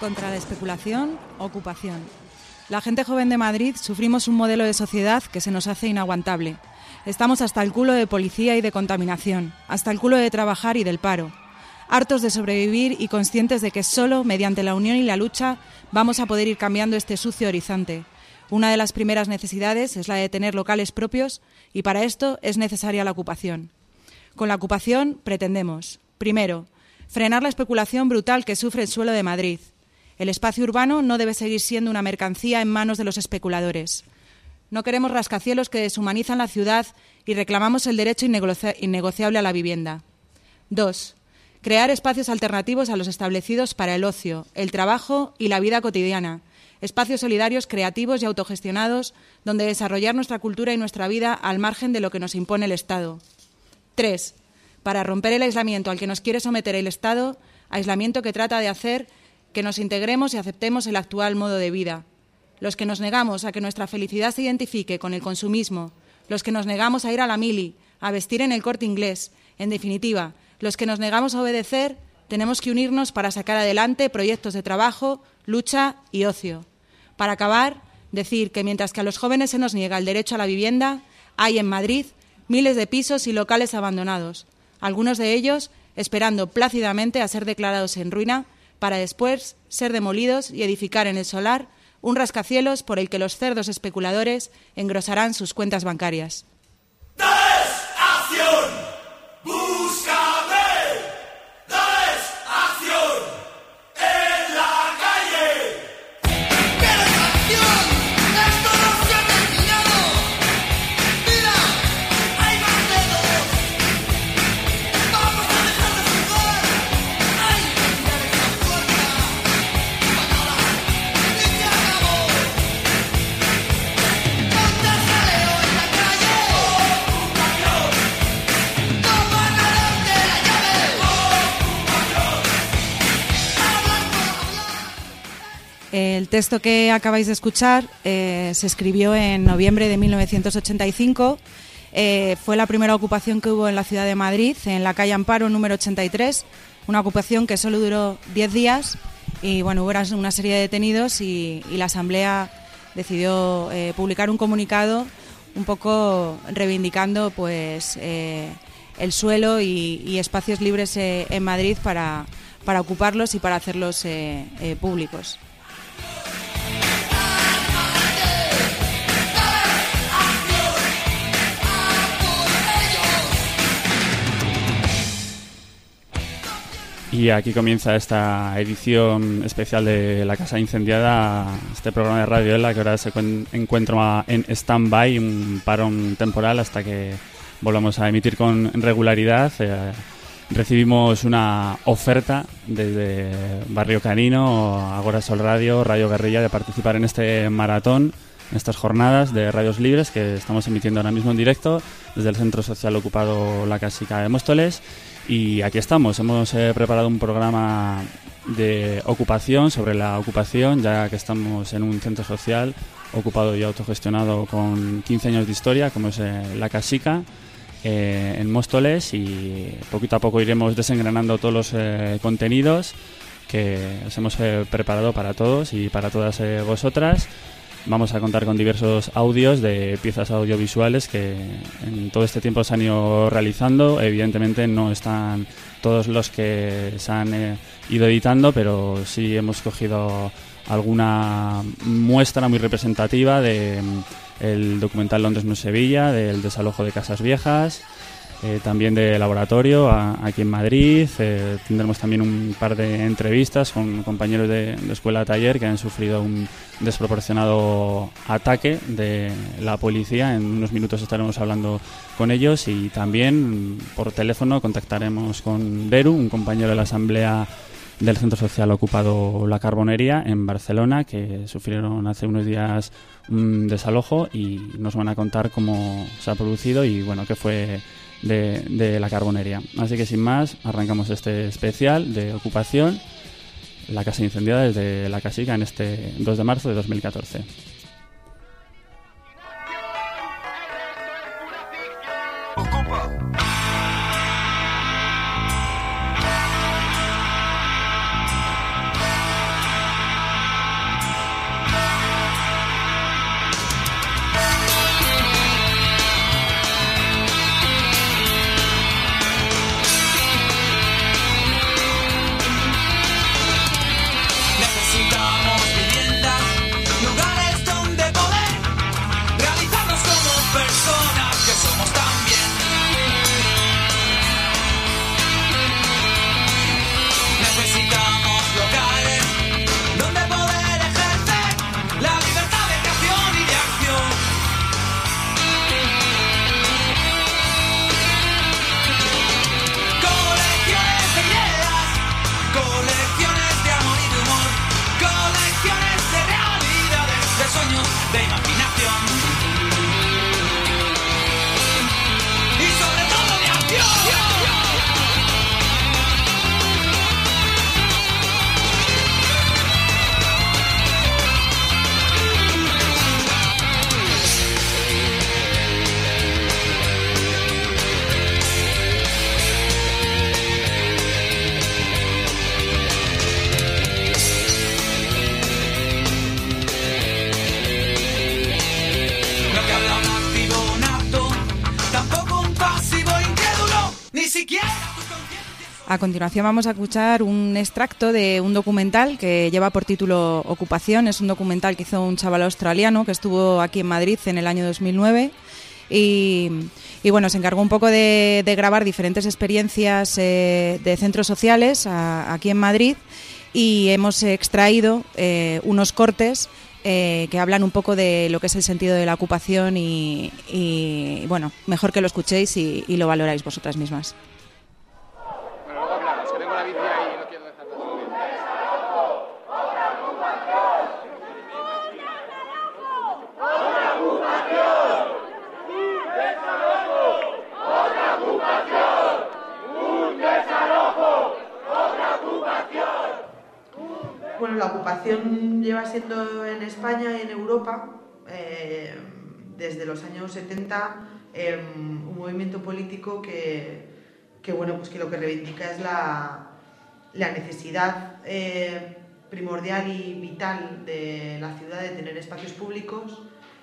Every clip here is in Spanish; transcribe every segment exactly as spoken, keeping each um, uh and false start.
contra la especulación, ocupación. La gente joven de Madrid sufrimos un modelo de sociedad que se nos hace inaguantable. Estamos hasta el culo de policía y de contaminación, hasta el culo de trabajar y del paro. Hartos de sobrevivir y conscientes de que solo mediante la unión y la lucha vamos a poder ir cambiando este sucio horizonte. Una de las primeras necesidades es la de tener locales propios y para esto es necesaria la ocupación. Con la ocupación pretendemos, primero, frenar la especulación brutal que sufre el suelo de Madrid. El espacio urbano no debe seguir siendo una mercancía en manos de los especuladores. No queremos rascacielos que deshumanizan la ciudad y reclamamos el derecho innegociable a la vivienda. Dos, crear espacios alternativos a los establecidos para el ocio, el trabajo y la vida cotidiana. Espacios solidarios, creativos y autogestionados donde desarrollar nuestra cultura y nuestra vida al margen de lo que nos impone el Estado. Tres, para romper el aislamiento al que nos quiere someter el Estado, aislamiento que trata de hacer que nos integremos y aceptemos el actual modo de vida. Los que nos negamos a que nuestra felicidad se identifique con el consumismo, los que nos negamos a ir a la mili, a vestir en el Corte Inglés, en definitiva, los que nos negamos a obedecer, tenemos que unirnos para sacar adelante proyectos de trabajo, lucha y ocio. Para acabar, decir que mientras que a los jóvenes se nos niega el derecho a la vivienda, hay en Madrid miles de pisos y locales abandonados, algunos de ellos esperando plácidamente a ser declarados en ruina para después ser demolidos y edificar en el solar un rascacielos por el que los cerdos especuladores engrosarán sus cuentas bancarias. ¡Dales acción! ¡Búscame! ¡Dales acción! ¡En la calle! ¡Quieres acción! ¡Esto no se ha terminado! ¡Mira! ¡Hay más dedos! ¡Vamos a dejar de jugar! ¡Hay que tirar esa puerta! ¡Patada! ¡Y se acabó! ¡Ponte el jaleo en la calle! ¡Ocupación! ¡No van a darte la llave! ¡Ocupación! ¡Hablar por hablar! El texto que acabáis de escuchar eh, se escribió en noviembre de mil novecientos ochenta y cinco. Eh, fue la primera ocupación que hubo en la ciudad de Madrid, en la calle Amparo número ochenta y tres, una ocupación que solo duró diez días y bueno, hubo una serie de detenidos y, y la Asamblea decidió eh, publicar un comunicado un poco reivindicando pues eh, el suelo y, y espacios libres eh, en Madrid para, para ocuparlos y para hacerlos eh, eh, públicos. Y aquí comienza esta edición especial de La Casa Incendiada, este programa de Radio Ela que ahora se encuentra en stand-by, un parón temporal hasta que volvamos a emitir con regularidad. Eh, recibimos una oferta desde Barrio Canino, Agora Sol Radio, Radio Guerrilla, de participar en este maratón, en estas jornadas de radios libres que estamos emitiendo ahora mismo en directo desde el Centro Social Ocupado La Casica de Móstoles. Y aquí estamos, hemos eh, preparado un programa de ocupación, sobre la ocupación, ya que estamos en un centro social ocupado y autogestionado con quince años de historia, como es eh, La Casica, eh, en Móstoles, y poquito a poco iremos desengranando todos los eh, contenidos que os hemos eh, preparado para todos y para todas eh, vosotras. Vamos a contar con diversos audios de piezas audiovisuales que en todo este tiempo se han ido realizando. Evidentemente no están todos los que se han eh, ido editando, pero sí hemos cogido alguna muestra muy representativa de el documental Londres no es Sevilla, del desalojo de casas viejas, eh, también de laboratorio a, aquí en Madrid. Eh, tendremos también un par de entrevistas con compañeros de, de escuela taller que han sufrido un desproporcionado ataque de la policía. En unos minutos estaremos hablando con ellos y también por teléfono contactaremos con Beru, un compañero de la Asamblea del Centro Social Ocupado La Carbonería en Barcelona, que sufrieron hace unos días un desalojo y nos van a contar cómo se ha producido y bueno, qué fue de, de La Carbonería. Así que sin más, arrancamos este especial de ocupación, La Casa Incendiada, desde La Casica en este dos de marzo de dos mil catorce. A continuación vamos a escuchar un extracto de un documental que lleva por título Ocupación. Es un documental que hizo un chaval australiano que estuvo aquí en Madrid en el año dos mil nueve y, y bueno, se encargó un poco de, de grabar diferentes experiencias eh, de centros sociales a, aquí en Madrid, y hemos extraído eh, unos cortes eh, que hablan un poco de lo que es el sentido de la ocupación y, y bueno, mejor que lo escuchéis y, y lo valoráis vosotras mismas. Bueno, la ocupación lleva siendo en España y en Europa eh, desde los años setenta eh, un movimiento político que, que, bueno, pues que lo que reivindica es la, la necesidad eh, primordial y vital de la ciudad de tener espacios públicos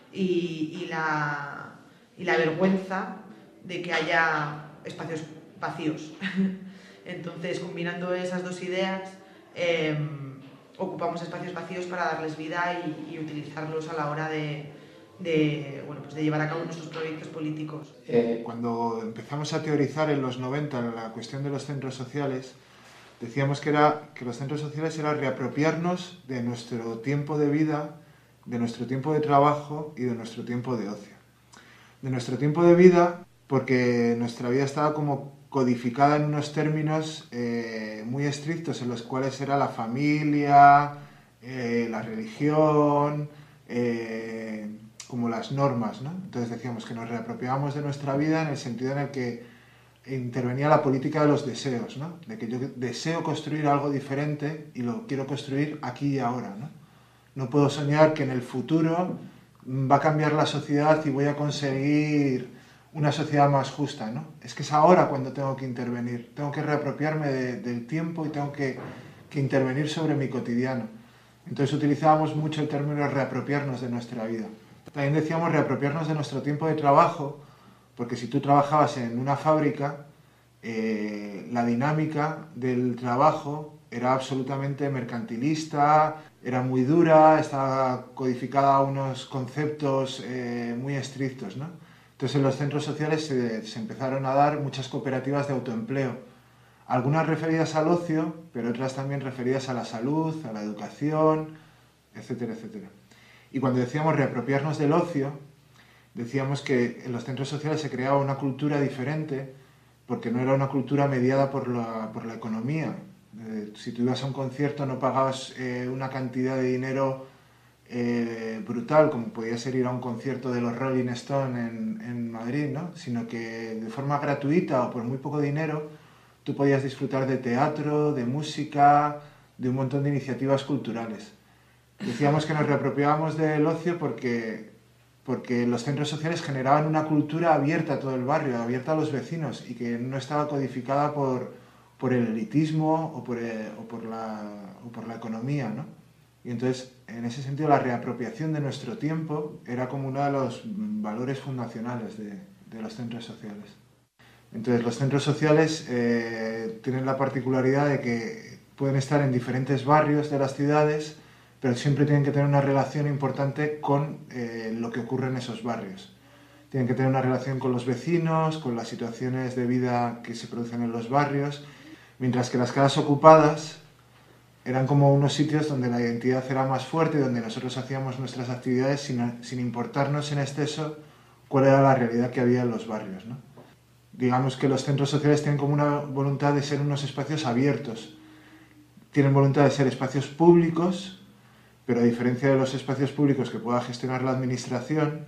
y, y, la, y la vergüenza de que haya espacios vacíos. Entonces, combinando esas dos ideas, eh, ocupamos espacios vacíos para darles vida y, y utilizarlos a la hora de, de, bueno, pues de llevar a cabo nuestros proyectos políticos. Eh, cuando empezamos a teorizar en los noventa la cuestión de los centros sociales, decíamos que, era, que los centros sociales era reapropiarnos de nuestro tiempo de vida, de nuestro tiempo de trabajo y de nuestro tiempo de ocio. De nuestro tiempo de vida, porque nuestra vida estaba como codificada en unos términos eh, muy estrictos, en los cuales era la familia, eh, la religión, eh, como las normas, ¿no? Entonces decíamos que nos reapropiábamos de nuestra vida en el sentido en el que intervenía la política de los deseos, ¿no? De que yo deseo construir algo diferente y lo quiero construir aquí y ahora, ¿no? No puedo soñar que en el futuro va a cambiar la sociedad y voy a conseguir una sociedad más justa, ¿no? Es que es ahora cuando tengo que intervenir, tengo que reapropiarme de, del tiempo y tengo que, que intervenir sobre mi cotidiano. Entonces utilizábamos mucho el término reapropiarnos de nuestra vida. También decíamos reapropiarnos de nuestro tiempo de trabajo, porque si tú trabajabas en una fábrica, eh, la dinámica del trabajo era absolutamente mercantilista, era muy dura, estaba codificada a unos conceptos eh, muy estrictos, ¿no? Entonces en los centros sociales se, se empezaron a dar muchas cooperativas de autoempleo, algunas referidas al ocio, pero otras también referidas a la salud, a la educación, etcétera, etcétera. Y cuando decíamos reapropiarnos del ocio, decíamos que en los centros sociales se creaba una cultura diferente, porque no era una cultura mediada por la, por la economía. Eh, si tú ibas a un concierto no pagabas eh, una cantidad de dinero Eh, brutal, como podía ser ir a un concierto de los Rolling Stones en, en Madrid, ¿no? Sino que de forma gratuita o por muy poco dinero tú podías disfrutar de teatro, de música, de un montón de iniciativas culturales. Decíamos que nos reapropiábamos del ocio porque, porque los centros sociales generaban una cultura abierta a todo el barrio, abierta a los vecinos y que no estaba codificada por, por el elitismo o por, el, o por, la, o por la economía, ¿no? Y entonces, en ese sentido, la reapropiación de nuestro tiempo era como uno de los valores fundacionales de, de los centros sociales. Entonces, los centros sociales eh, tienen la particularidad de que pueden estar en diferentes barrios de las ciudades, pero siempre tienen que tener una relación importante con eh, lo que ocurre en esos barrios. Tienen que tener una relación con los vecinos, con las situaciones de vida que se producen en los barrios, mientras que las casas ocupadas eran como unos sitios donde la identidad era más fuerte, donde nosotros hacíamos nuestras actividades sin, sin importarnos en exceso cuál era la realidad que había en los barrios, ¿no? Digamos que los centros sociales tienen como una voluntad de ser unos espacios abiertos. Tienen voluntad de ser espacios públicos, pero a diferencia de los espacios públicos que pueda gestionar la administración,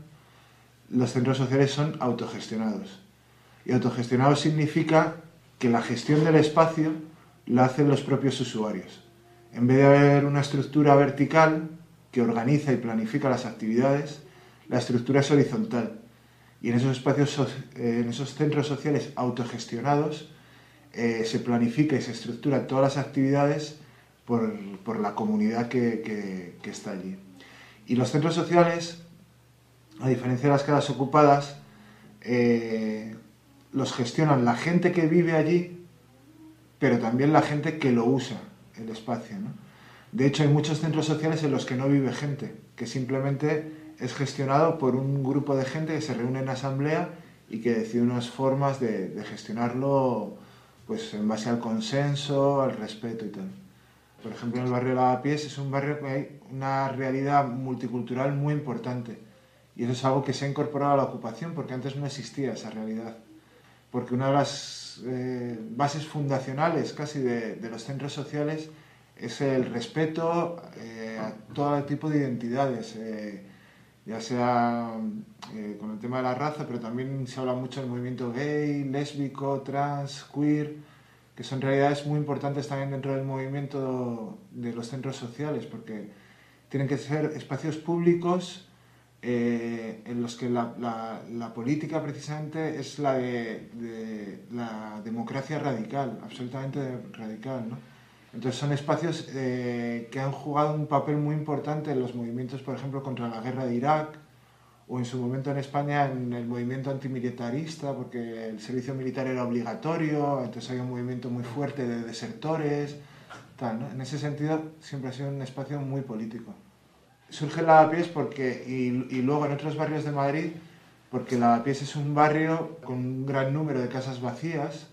los centros sociales son autogestionados. Y autogestionados significa que la gestión del espacio la hacen los propios usuarios. En vez de haber una estructura vertical que organiza y planifica las actividades, la estructura es horizontal. Y en esos espacios, en esos centros sociales autogestionados, eh, se planifica y se estructura todas las actividades por, por la comunidad que, que, que está allí. Y los centros sociales, a diferencia de las casas ocupadas, eh, los gestionan la gente que vive allí, pero también la gente que lo usa, el espacio, ¿no? De hecho, hay muchos centros sociales en los que no vive gente, que simplemente es gestionado por un grupo de gente que se reúne en asamblea y que decide unas formas de, de gestionarlo, pues en base al consenso, al respeto y tal. Por ejemplo, en el barrio de Lavapiés es un barrio que hay una realidad multicultural muy importante. Y eso es algo que se ha incorporado a la ocupación, porque antes no existía esa realidad. Porque una de las eh, bases fundacionales casi de, de los centros sociales es el respeto eh, a todo tipo de identidades, eh, ya sea eh, con el tema de la raza, pero también se habla mucho del movimiento gay, lésbico, trans, queer, que son realidades muy importantes también dentro del movimiento de los centros sociales, porque tienen que ser espacios públicos eh, en los que la, la, la política precisamente es la de, de la democracia radical, absolutamente radical, ¿no? Entonces son espacios eh, que han jugado un papel muy importante en los movimientos, por ejemplo, contra la guerra de Irak, o en su momento en España en el movimiento antimilitarista, porque el servicio militar era obligatorio, entonces había un movimiento muy fuerte de desertores, tal, ¿no? En ese sentido siempre ha sido un espacio muy político. Surge Lavapiés porque, y, y luego en otros barrios de Madrid, porque Lavapiés es un barrio con un gran número de casas vacías,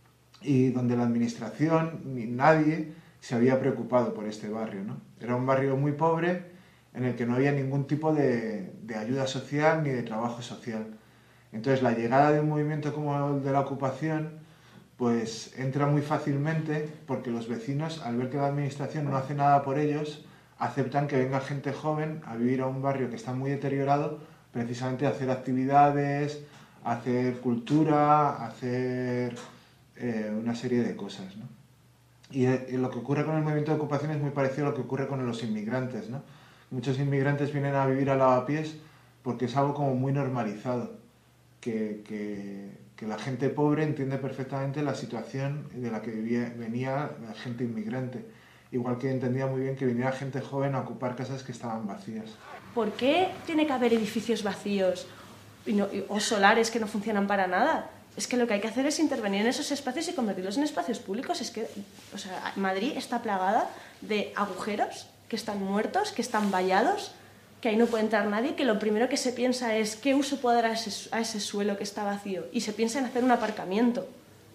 y donde la administración ni nadie se había preocupado por este barrio, ¿no? Era un barrio muy pobre en el que no había ningún tipo de, de ayuda social ni de trabajo social. Entonces la llegada de un movimiento como el de la ocupación pues entra muy fácilmente, porque los vecinos, al ver que la administración no hace nada por ellos, aceptan que venga gente joven a vivir a un barrio que está muy deteriorado, precisamente a hacer actividades, a hacer cultura, a hacer Eh, una serie de cosas, ¿no? Y, eh, y lo que ocurre con el movimiento de ocupación es muy parecido a lo que ocurre con los inmigrantes, ¿no? Muchos inmigrantes vienen a vivir a Lavapiés porque es algo como muy normalizado, que, que, que la gente pobre entiende perfectamente la situación de la que vivía, venía la gente inmigrante, igual que entendía muy bien que viniera gente joven a ocupar casas que estaban vacías. ¿Por qué tiene que haber edificios vacíos y no, o solares que no funcionan para nada? Es que lo que hay que hacer es intervenir en esos espacios y convertirlos en espacios públicos. Es que, o sea, Madrid está plagada de agujeros que están muertos, que están vallados, que ahí no puede entrar nadie, que lo primero que se piensa es qué uso puedo dar a ese, a ese suelo que está vacío, y se piensa en hacer un aparcamiento.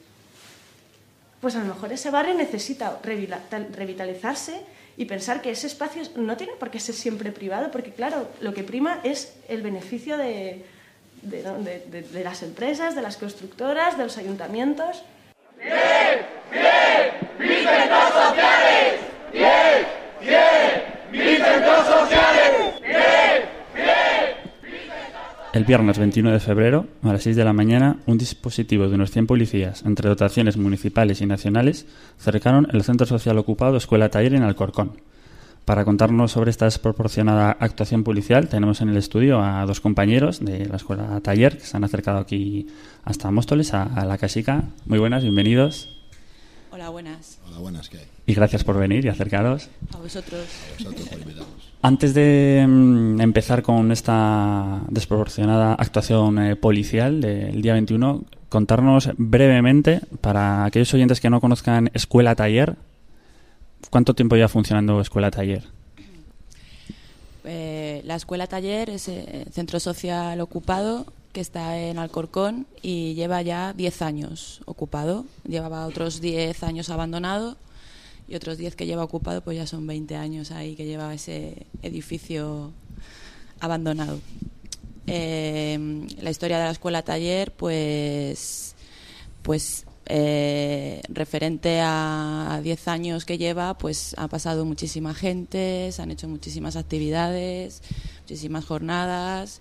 Pues a lo mejor ese barrio necesita revitalizarse y pensar que ese espacio no tiene por qué ser siempre privado, porque claro, lo que prima es el beneficio de... De, de, de, de las empresas, de las constructoras, de los ayuntamientos. ¡Bien! ¡Bien! ¡Mis centros sociales! ¡Bien! ¡Bien! ¡Mis centros sociales! ¡Bien! ¡Bien! El viernes veintiuno de febrero, a las seis de la mañana, un dispositivo de unos cien policías, entre dotaciones municipales y nacionales, cercaron el centro social ocupado Escuela Taller en Alcorcón. Para contarnos sobre esta desproporcionada actuación policial, tenemos en el estudio a dos compañeros de la Escuela Taller que se han acercado aquí hasta Móstoles, a, a la casica. Muy buenas, bienvenidos. Hola, buenas. Hola, buenas, ¿qué hay? Y gracias por venir y acercaros. A vosotros. A vosotros por invitarnos. Antes de mm, empezar con esta desproporcionada actuación eh, policial del día veintiuno, contarnos brevemente, para aquellos oyentes que no conozcan Escuela Taller, ¿cuánto tiempo lleva funcionando Escuela Taller? Eh, la Escuela Taller es el centro social ocupado que está en Alcorcón y lleva ya diez años ocupado. Llevaba otros diez años abandonado y otros diez que lleva ocupado, pues ya son veinte años ahí que lleva ese edificio abandonado. Eh, la historia de la Escuela Taller, pues... pues Eh, referente a diez años que lleva, pues ha pasado muchísima gente, se han hecho muchísimas actividades, muchísimas jornadas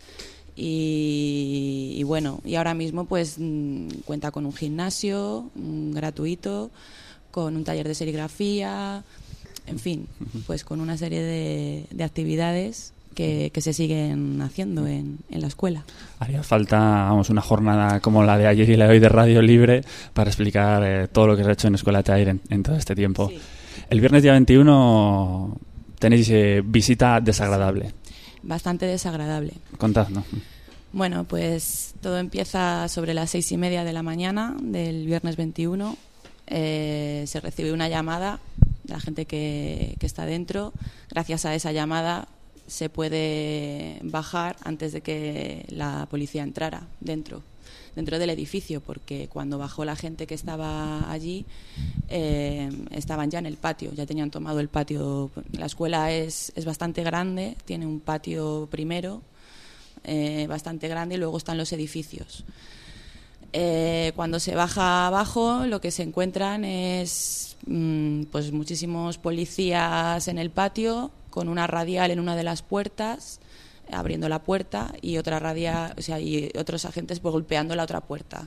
y, y bueno, y ahora mismo pues mm, cuenta con un gimnasio mm, gratuito, con un taller de serigrafía, en fin, pues con una serie de, de actividades Que, que se siguen haciendo en, en la escuela. Haría falta, vamos, una jornada como la de ayer y la de hoy de Radio Libre para explicar eh, todo lo que se ha hecho en Escuela Taller en, en todo este tiempo. Sí. El viernes día veintiuno tenéis eh, visita desagradable. Bastante desagradable. Contadnos. Bueno, pues todo empieza sobre las seis y media de la mañana del viernes veintiuno. eh, se recibe una llamada de la gente que, que está dentro. Gracias a esa llamada se puede bajar antes de que la policía entrara dentro. dentro del edificio, porque cuando bajó la gente que estaba allí eh, estaban ya en el patio, ya tenían tomado el patio. La escuela es, es bastante grande, tiene un patio primero eh, bastante grande y luego están los edificios. Eh, cuando se baja abajo lo que se encuentran es mmm, pues muchísimos policías en el patio con una radial en una de las puertas abriendo la puerta y otra radia, o sea, y otros agentes pues, golpeando la otra puerta.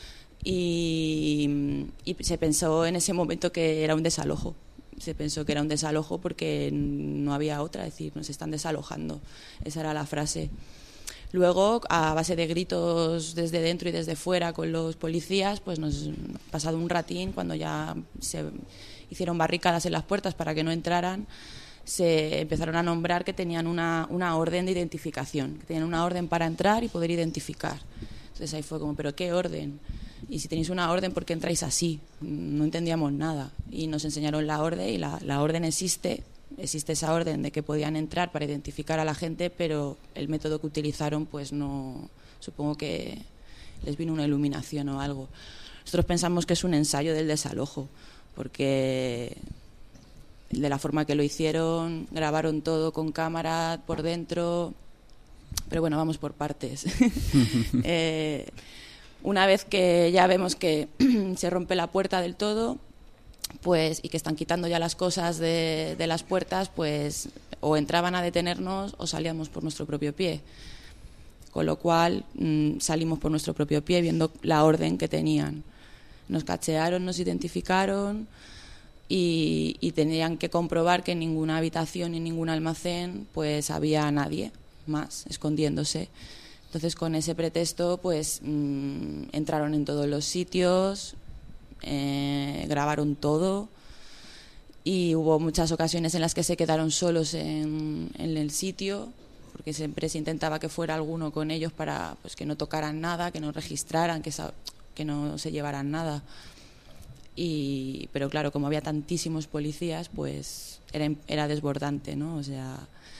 Y, y se pensó en ese momento que era un desalojo. Se pensó que era un desalojo porque no había otra, es decir, nos están desalojando. Esa era la frase. Luego, a base de gritos desde dentro y desde fuera con los policías, pues nos pasado un ratín, cuando ya se hicieron barricadas en las puertas para que no entraran, se empezaron a nombrar que tenían una, una orden de identificación, que tenían una orden para entrar y poder identificar. Entonces ahí fue como, ¿pero qué orden? Y si tenéis una orden, ¿por qué entráis así? No entendíamos nada. Y nos enseñaron la orden y la, la orden existe, existe esa orden de que podían entrar para identificar a la gente, pero el método que utilizaron, pues no, supongo que les vino una iluminación o algo. Nosotros pensamos que es un ensayo del desalojo, porque de la forma que lo hicieron, grabaron todo con cámara por dentro, pero bueno, vamos por partes. eh, una vez que ya vemos que se rompe la puerta del todo, pues y que están quitando ya las cosas de, de las puertas, pues o entraban a detenernos o salíamos por nuestro propio pie. Con lo cual mmm, salimos por nuestro propio pie viendo la orden que tenían. Nos cachearon, nos identificaron. Y, y tenían que comprobar que en ninguna habitación ni en ningún almacén pues había nadie más escondiéndose. Entonces con ese pretexto pues mmm, entraron en todos los sitios, eh, grabaron todo y hubo muchas ocasiones en las que se quedaron solos en, en el sitio, porque siempre se intentaba que fuera alguno con ellos para pues que no tocaran nada, que no registraran, que, que no se llevaran nada. Y, pero claro, como había tantísimos policías, pues era, era desbordante, ¿no? O sea,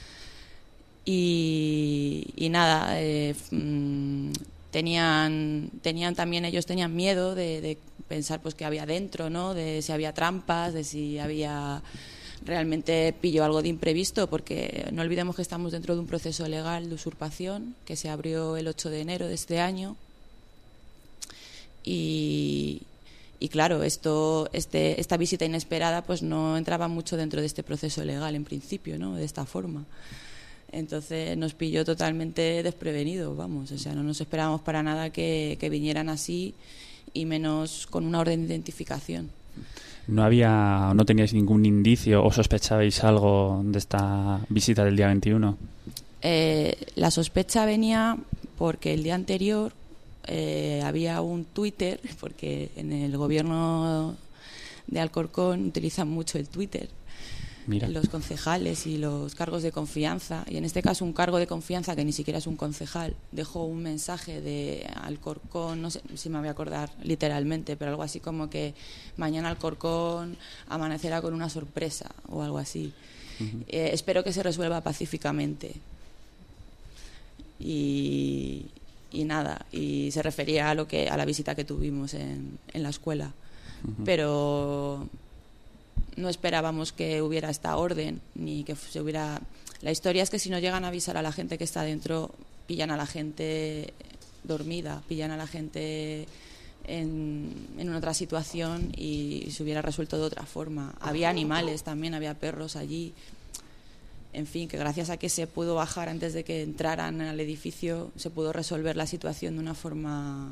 y, y nada, eh, mmm, tenían, tenían también ellos tenían miedo de, de pensar pues que había dentro, ¿no? De si había trampas, de si había realmente pillo algo de imprevisto, porque no olvidemos que estamos dentro de un proceso legal de usurpación que se abrió el ocho de enero de este año y Y claro, esto, este, esta visita inesperada pues no entraba mucho dentro de este proceso legal en principio, ¿no? De esta forma. Entonces nos pilló totalmente desprevenidos, vamos. O sea, no nos esperábamos para nada que, que vinieran así y menos con una orden de identificación. ¿No había, no teníais ningún indicio o sospechabais algo de esta visita del día veintiuno? Eh, la sospecha venía porque el día anterior Eh, había un Twitter, porque en el gobierno de Alcorcón utilizan mucho el Twitter. Mira. Los concejales y los cargos de confianza, y en este caso un cargo de confianza que ni siquiera es un concejal, dejó un mensaje de Alcorcón, no sé si me voy a acordar literalmente, pero algo así como que mañana Alcorcón amanecerá con una sorpresa o algo así. Uh-huh. eh, espero que se resuelva pacíficamente. Y y nada, y se refería a lo que a la visita que tuvimos en, en la escuela. Uh-huh. Pero no esperábamos que hubiera esta orden ni que se hubiera. La historia es que si no llegan a avisar a la gente que está dentro, pillan a la gente dormida, pillan a la gente en, en otra situación y se hubiera resuelto de otra forma. Había animales también, había perros allí. En fin, que gracias a que se pudo bajar antes de que entraran al edificio, se pudo resolver la situación de una forma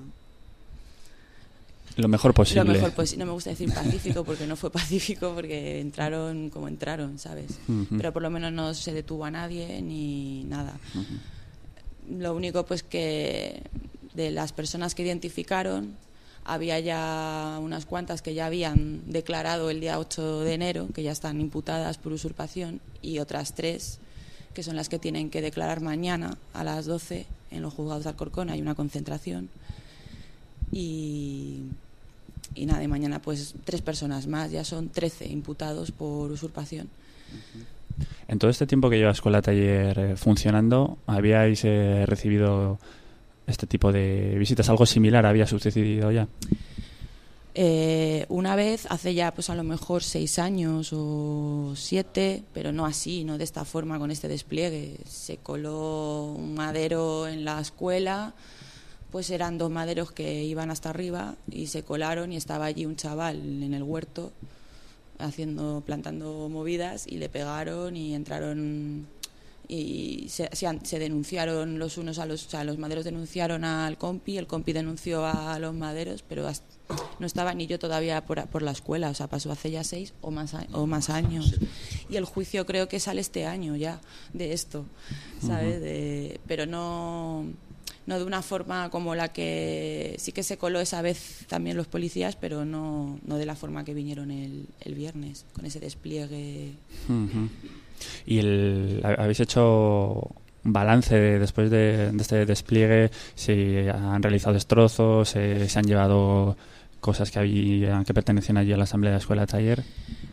lo mejor posible. Lo mejor posi- no me gusta decir pacífico porque no fue pacífico, porque entraron como entraron, ¿sabes? Uh-huh. Pero por lo menos no se detuvo a nadie ni nada. Uh-huh. Lo único pues que de las personas que identificaron, había ya unas cuantas que ya habían declarado el día ocho de enero, que ya están imputadas por usurpación, y otras tres que son las que tienen que declarar mañana a las doce en los juzgados de Alcorcón. Hay una concentración y, y nada, y mañana pues tres personas más, ya son trece imputados por usurpación. En todo este tiempo que lleva Escuela Taller eh, funcionando, ¿habíais eh, recibido este tipo de visitas? ¿Algo similar había sucedido ya? Eh, una vez, hace ya pues a lo mejor seis años o siete, pero no así, no de esta forma, con este despliegue. Se coló un madero en la escuela, pues eran dos maderos que iban hasta arriba y se colaron y estaba allí un chaval en el huerto haciendo, plantando movidas y le pegaron y entraron y se, se, se denunciaron los unos a los, o sea, los maderos denunciaron al compi, el compi denunció a los maderos, pero hasta, no estaba ni yo todavía por, por la escuela, o sea, pasó hace ya seis o más, o más años. Y el juicio creo que sale este año ya de esto, ¿sabes? De, pero no, no de una forma como la que sí que se coló esa vez también los policías, pero no, no de la forma que vinieron el, el viernes, con ese despliegue. Uh-huh. ¿Y el, habéis hecho un balance de, después de, de este despliegue? ¿Se han realizado destrozos? ¿Se, se han llevado cosas que habían, que pertenecían allí a la Asamblea de Escuela Taller?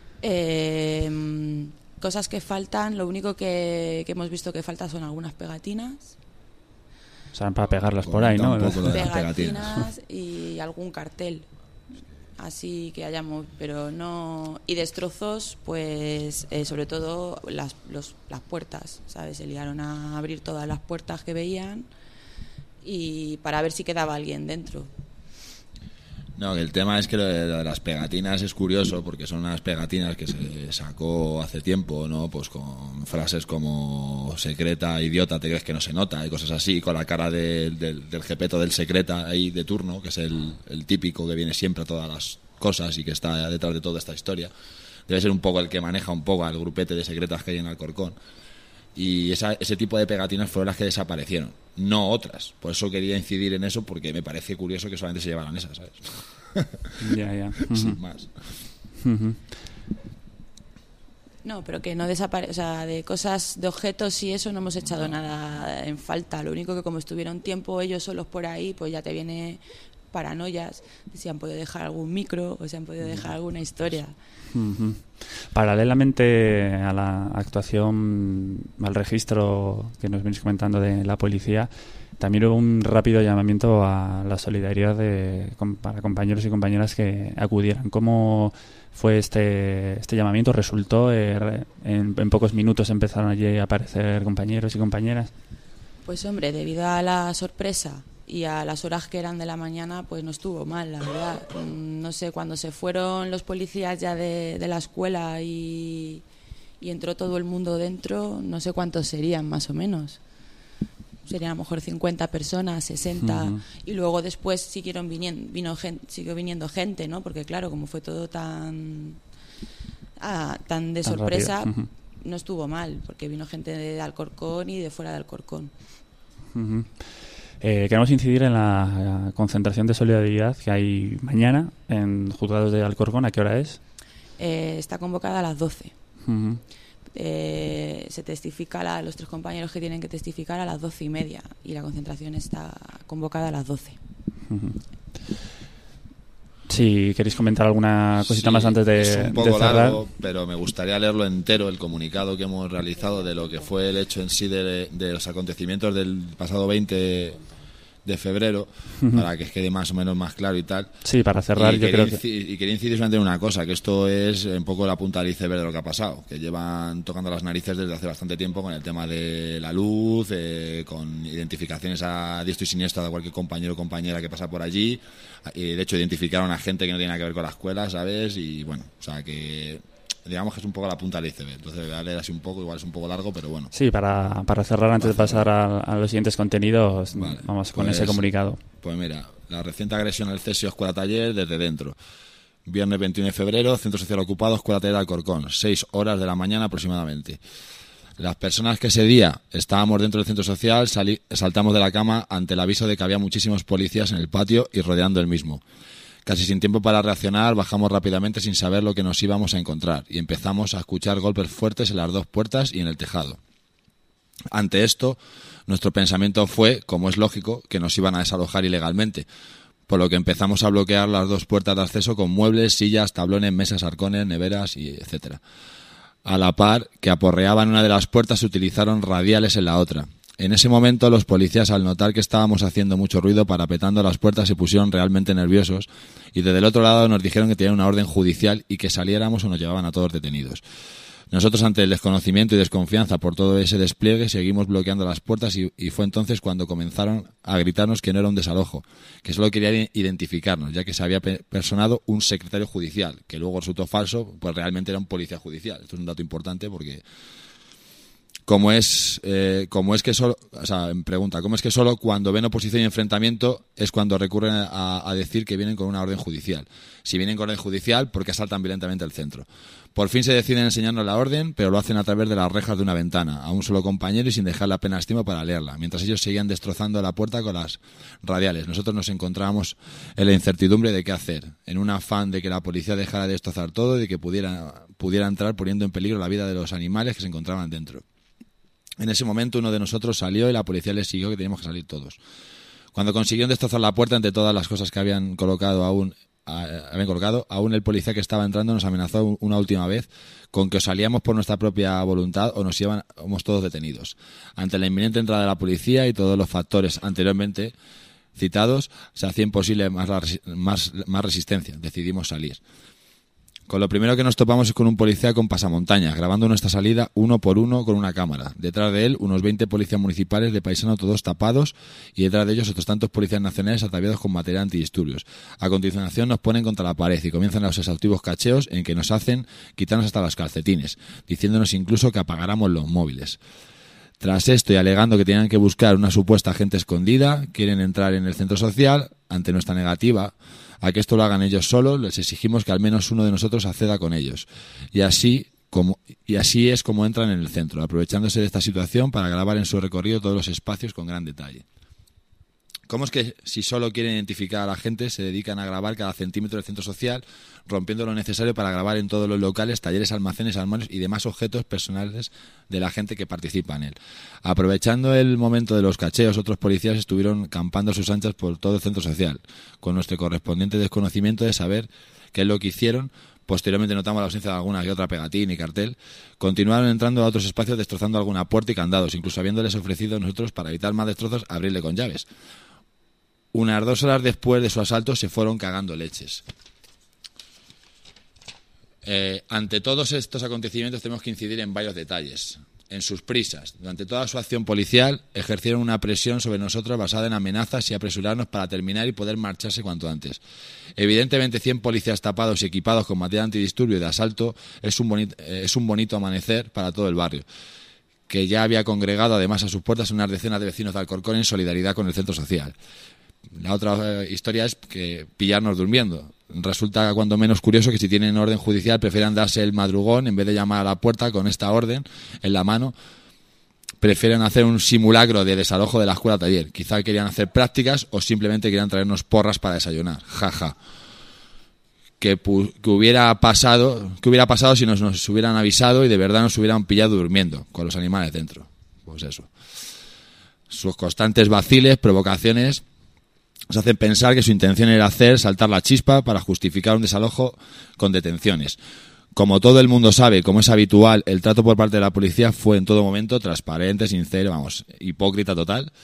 Eh, cosas que faltan, lo único que, que hemos visto que falta son algunas pegatinas. O sea, para pegarlas por ahí, ¿no? Pegatinas y algún cartel. Así que hayamos, pero no. Y destrozos, pues eh, sobre todo las, los, las puertas, ¿sabes? Se liaron a abrir todas las puertas que veían y para ver si quedaba alguien dentro. No, el tema es que lo de, lo de las pegatinas es curioso porque son unas pegatinas que se sacó hace tiempo, ¿no? Pues con frases como secreta, idiota, te crees que no se nota y cosas así, con la cara de, de, del jepeto del secreta ahí de turno, que es el, el típico que viene siempre a todas las cosas y que está detrás de toda esta historia. Debe ser un poco el que maneja un poco al grupete de secretas que hay en Alcorcón. Y esa, ese tipo de pegatinas fueron las que desaparecieron, no otras. Por eso quería incidir en eso, porque me parece curioso que solamente se llevaran esas, ¿sabes? Ya, ya. Uh-huh. Sin más. Uh-huh. No, pero que no desaparece, o sea, de cosas, de objetos y eso no hemos echado nada en falta. Lo único que como estuvieron tiempo ellos solos por ahí, pues ya te viene paranoias, si han podido dejar algún micro o si han podido dejar alguna historia. Uh-huh. Paralelamente a la actuación, al registro que nos venís comentando de la policía, también hubo un rápido llamamiento a la solidaridad de, para compañeros y compañeras que acudieran. ¿Cómo fue este, este llamamiento? ¿Resultó? Eh, en, en pocos minutos empezaron allí a aparecer compañeros y compañeras. Pues hombre, debido a la sorpresa y a las horas que eran de la mañana, pues no estuvo mal, la verdad. No sé, cuando se fueron los policías ya de, de la escuela y, y entró todo el mundo dentro, no sé cuántos serían más o menos. Serían a lo mejor cincuenta personas, sesenta, uh-huh. Y luego después siguieron viniendo, vino gente, siguió viniendo gente, ¿no? Porque claro, como fue todo tan ah, tan de tan sorpresa, uh-huh. No estuvo mal, porque vino gente de Alcorcón y de fuera de Alcorcón. Uh-huh. Eh, queremos incidir en la, la concentración de solidaridad que hay mañana en Juzgados de Alcorcón. ¿A qué hora es? Eh, está convocada a las doce. Uh-huh. Eh, se testifica la, los tres compañeros que tienen que testificar a las doce y media y la concentración está convocada a las doce. Uh-huh. Si queréis comentar alguna cosita sí, más antes de, es un poco de cerrar. Largo, pero me gustaría leerlo entero, el comunicado que hemos realizado de lo que fue el hecho en sí de, de los acontecimientos del pasado veinte de febrero, uh-huh. Para que quede más o menos más claro y tal. Sí, para cerrar y yo creo que... Y quería incidir solamente en una cosa, que esto es un poco la punta del iceberg de lo que ha pasado, que llevan tocando las narices desde hace bastante tiempo con el tema de la luz, eh, con identificaciones a diestro y siniestro de cualquier compañero o compañera que pasa por allí, y de hecho identificaron a gente que no tiene nada que ver con la escuela, ¿sabes? Y bueno, o sea que... digamos que es un poco la punta del iceberg. Entonces voy a leer así un poco, igual es un poco largo, pero bueno. Sí, para, para cerrar, antes para de pasar a, a los siguientes contenidos, vale, vamos con pues, ese comunicado. Pues mira, la reciente agresión al Cesio Escuela Taller desde dentro. Viernes veintiuno de febrero, Centro Social Ocupado, Escuela Taller de Alcorcón, seis horas de la mañana aproximadamente. Las personas que ese día estábamos dentro del centro social salí, saltamos de la cama ante el aviso de que había muchísimos policías en el patio y rodeando el mismo. Casi sin tiempo para reaccionar, bajamos rápidamente sin saber lo que nos íbamos a encontrar y empezamos a escuchar golpes fuertes en las dos puertas y en el tejado. Ante esto, nuestro pensamiento fue, como es lógico, que nos iban a desalojar ilegalmente, por lo que empezamos a bloquear las dos puertas de acceso con muebles, sillas, tablones, mesas, arcones, neveras, y etcétera. A la par que aporreaban una de las puertas, se utilizaron radiales en la otra. En ese momento los policías, al notar que estábamos haciendo mucho ruido parapetando las puertas, se pusieron realmente nerviosos y desde el otro lado nos dijeron que tenían una orden judicial y que saliéramos o nos llevaban a todos detenidos. Nosotros, ante el desconocimiento y desconfianza por todo ese despliegue, seguimos bloqueando las puertas y, y fue entonces cuando comenzaron a gritarnos que no era un desalojo, que solo querían identificarnos, ya que se había pe- personado un secretario judicial, que luego resultó falso, pues realmente era un policía judicial. Esto es un dato importante porque... Como es, eh, como es que solo, o sea, me pregunta, ¿cómo es que solo cuando ven oposición y enfrentamiento es cuando recurren a, a decir que vienen con una orden judicial? Si vienen con orden judicial, ¿por qué asaltan violentamente el centro? Por fin se deciden enseñarnos la orden, pero lo hacen a través de las rejas de una ventana, a un solo compañero y sin dejarle apenas tiempo para leerla, mientras ellos seguían destrozando la puerta con las radiales. Nosotros nos encontrábamos en la incertidumbre de qué hacer, en un afán de que la policía dejara de destrozar todo y de que pudiera, pudiera entrar poniendo en peligro la vida de los animales que se encontraban dentro. En ese momento uno de nosotros salió y la policía le siguió, que teníamos que salir todos. Cuando consiguieron destrozar la puerta, entre todas las cosas que habían colocado aún, eh, habían colocado, aún el policía que estaba entrando nos amenazó una última vez con que o salíamos por nuestra propia voluntad o nos íbamos todos detenidos. Ante la inminente entrada de la policía y todos los factores anteriormente citados, se hacía imposible más, la, más, más resistencia. Decidimos salir. Con lo primero que nos topamos es con un policía con pasamontañas, grabando nuestra salida uno por uno con una cámara. Detrás de él, unos veinte policías municipales de paisano, todos tapados, y detrás de ellos otros tantos policías nacionales ataviados con material antidisturbios. A continuación nos ponen contra la pared y comienzan los exhaustivos cacheos en que nos hacen quitarnos hasta los calcetines, diciéndonos incluso que apagáramos los móviles. Tras esto y alegando que tenían que buscar una supuesta agente escondida, quieren entrar en el centro social. Ante nuestra negativa a que esto lo hagan ellos solos, les exigimos que al menos uno de nosotros acceda con ellos. Y así, como, y así es como entran en el centro, aprovechándose de esta situación para grabar en su recorrido todos los espacios con gran detalle. ¿Cómo es que, si solo quieren identificar a la gente, se dedican a grabar cada centímetro del centro social, rompiendo lo necesario para grabar en todos los locales, talleres, almacenes, armarios y demás objetos personales de la gente que participa en él? Aprovechando el momento de los cacheos, otros policías estuvieron campando a sus anchas por todo el centro social, con nuestro correspondiente desconocimiento de saber qué es lo que hicieron. Posteriormente notamos la ausencia de alguna que otra pegatina y cartel. Continuaron entrando a otros espacios, destrozando alguna puerta y candados, incluso habiéndoles ofrecido a nosotros, para evitar más destrozos, abrirle con llaves. Unas dos horas después de su asalto se fueron cagando leches. Eh, ante todos estos acontecimientos tenemos que incidir en varios detalles. En sus prisas, durante toda su acción policial, ejercieron una presión sobre nosotros basada en amenazas y apresurarnos para terminar y poder marcharse cuanto antes. Evidentemente, cien policías tapados y equipados con material antidisturbio y de asalto es un bonito, eh, es un bonito amanecer para todo el barrio, que ya había congregado además a sus puertas unas decenas de vecinos de Alcorcón en solidaridad con el centro social. La otra eh, historia es que pillarnos durmiendo. Resulta cuando menos curioso que si tienen orden judicial prefieran darse el madrugón en vez de llamar a la puerta con esta orden en la mano. Prefieren hacer un simulacro de desalojo de la escuela taller. Quizá querían hacer prácticas o simplemente querían traernos porras para desayunar. Jaja. Ja. Que, que hubiera pasado, que hubiera pasado si nos, nos hubieran avisado y de verdad nos hubieran pillado durmiendo con los animales dentro. Pues eso. Sus constantes vaciles, provocaciones, nos hacen pensar que su intención era hacer saltar la chispa para justificar un desalojo con detenciones. Como todo el mundo sabe, como es habitual, el trato por parte de la policía fue en todo momento transparente, sincero, vamos, hipócrita total.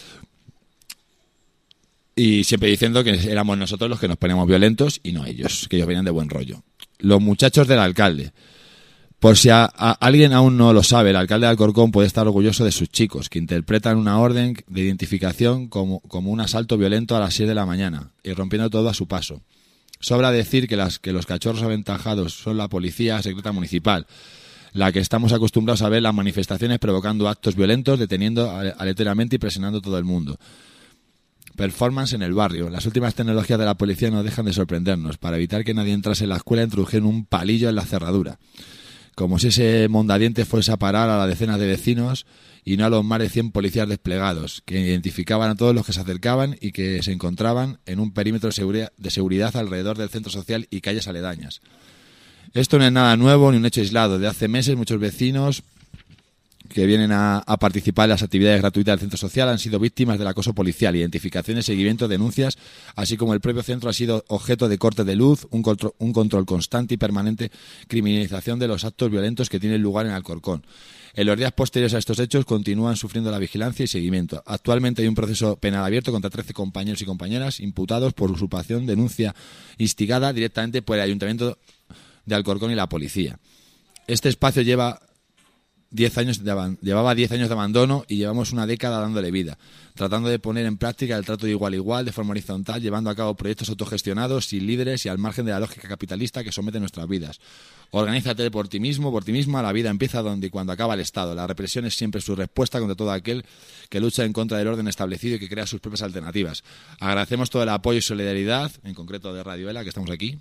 Y siempre diciendo que éramos nosotros los que nos poníamos violentos y no ellos, que ellos venían de buen rollo. Los muchachos del alcalde. Por si a, a alguien aún no lo sabe, el alcalde de Alcorcón puede estar orgulloso de sus chicos, que interpretan una orden de identificación como, como un asalto violento a las seis de la mañana, y rompiendo todo a su paso. Sobra decir que, las, que los cachorros aventajados son la policía secreta municipal, la que estamos acostumbrados a ver las manifestaciones provocando actos violentos, deteniendo aleatoriamente y presionando a todo el mundo. Performance en el barrio. Las últimas tecnologías de la policía no dejan de sorprendernos. Para evitar que nadie entrase en la escuela, introdujeron un palillo en la cerradura, como si ese mondadiente fuese a parar a las decenas de vecinos y no a los más de cien policías desplegados, que identificaban a todos los que se acercaban y que se encontraban en un perímetro de seguridad, de seguridad alrededor del centro social y calles aledañas. Esto no es nada nuevo ni un hecho aislado. De hace meses muchos vecinos que vienen a, a participar en las actividades gratuitas del centro social han sido víctimas del acoso policial, identificaciones, seguimiento, denuncias, así como el propio centro ha sido objeto de corte de luz, un control, un control constante y permanente, criminalización de los actos violentos que tienen lugar en Alcorcón. En los días posteriores a estos hechos continúan sufriendo la vigilancia y seguimiento. Actualmente hay un proceso penal abierto contra trece compañeros y compañeras imputados por usurpación, denuncia instigada directamente por el Ayuntamiento de Alcorcón y la policía. Este espacio lleva diez años de aban- llevaba diez años de abandono y llevamos una década dándole vida, tratando de poner en práctica el trato de igual a igual, de forma horizontal, llevando a cabo proyectos autogestionados, sin líderes y al margen de la lógica capitalista que somete nuestras vidas. Organízate por ti mismo, por ti misma, la vida empieza donde y cuando acaba el Estado. La represión es siempre su respuesta contra todo aquel que lucha en contra del orden establecido y que crea sus propias alternativas. Agradecemos todo el apoyo y solidaridad, en concreto de Radio Ela, que estamos aquí,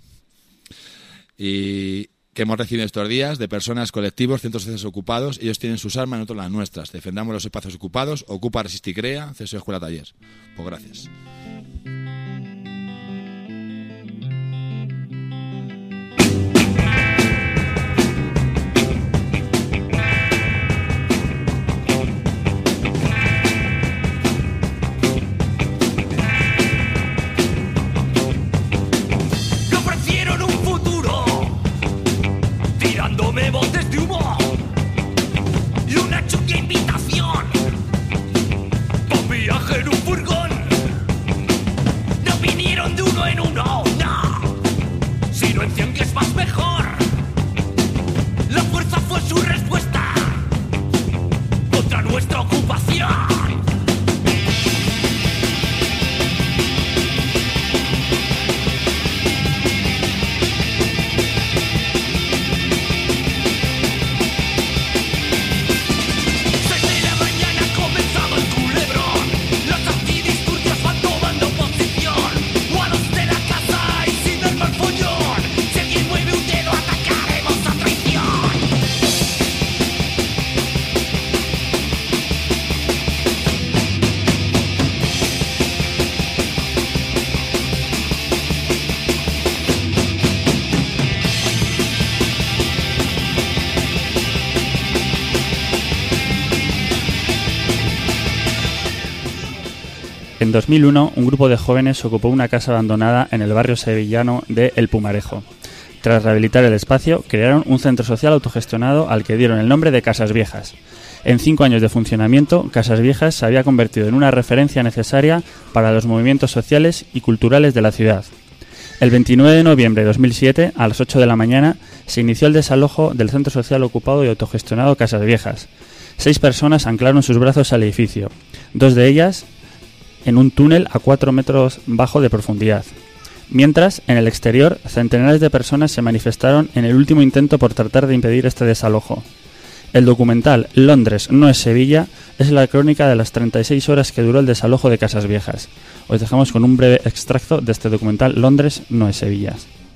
y que hemos recibido estos días de personas, colectivos, centros sociales ocupados. Ellos tienen sus armas, nosotros las nuestras. Defendamos los espacios ocupados. Ocupa, resiste y crea. C S O Escuela Taller. Pues gracias. Me ofrecieron un futuro, tirándome botes de humo y una chunga invitación pa' un viaje en un furgón. No vinieron de uno en uno, no, sino en cien, que es más mejor. La fuerza fue su respuesta contra nuestra ocupación. En dos mil uno, un grupo de jóvenes ocupó una casa abandonada en el barrio sevillano de El Pumarejo. Tras rehabilitar el espacio, crearon un centro social autogestionado al que dieron el nombre de Casas Viejas. En cinco años de funcionamiento, Casas Viejas se había convertido en una referencia necesaria para los movimientos sociales y culturales de la ciudad. El veintinueve de noviembre de dos mil siete, a las ocho de la mañana, se inició el desalojo del centro social ocupado y autogestionado Casas Viejas. Seis personas anclaron sus brazos al edificio, dos de ellas en un túnel a cuatro metros bajo de profundidad. Mientras, en el exterior, centenares de personas se manifestaron en el último intento por tratar de impedir este desalojo. El documental Londres no es Sevilla es la crónica de las treinta y seis horas que duró el desalojo de Casas Viejas. Os dejamos con un breve extracto de este documental Londres no es Sevilla.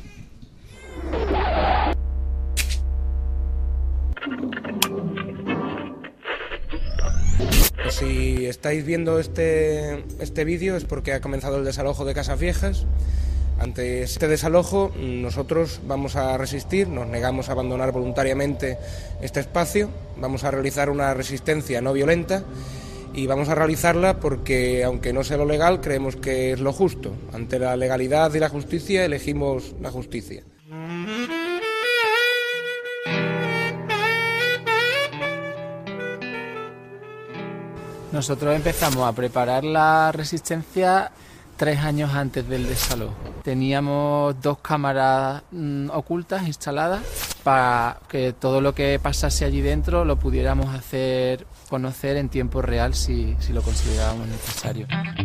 Si estáis viendo este, este vídeo es porque ha comenzado el desalojo de Casas Viejas. Ante este desalojo nosotros vamos a resistir, nos negamos a abandonar voluntariamente este espacio, vamos a realizar una resistencia no violenta y vamos a realizarla porque, aunque no sea lo legal, creemos que es lo justo. Ante la legalidad y la justicia elegimos la justicia. Nosotros empezamos a preparar la resistencia tres años antes del desalojo. Teníamos dos cámaras mmm, ocultas instaladas para que todo lo que pasase allí dentro lo pudiéramos hacer conocer en tiempo real si, si lo considerábamos necesario.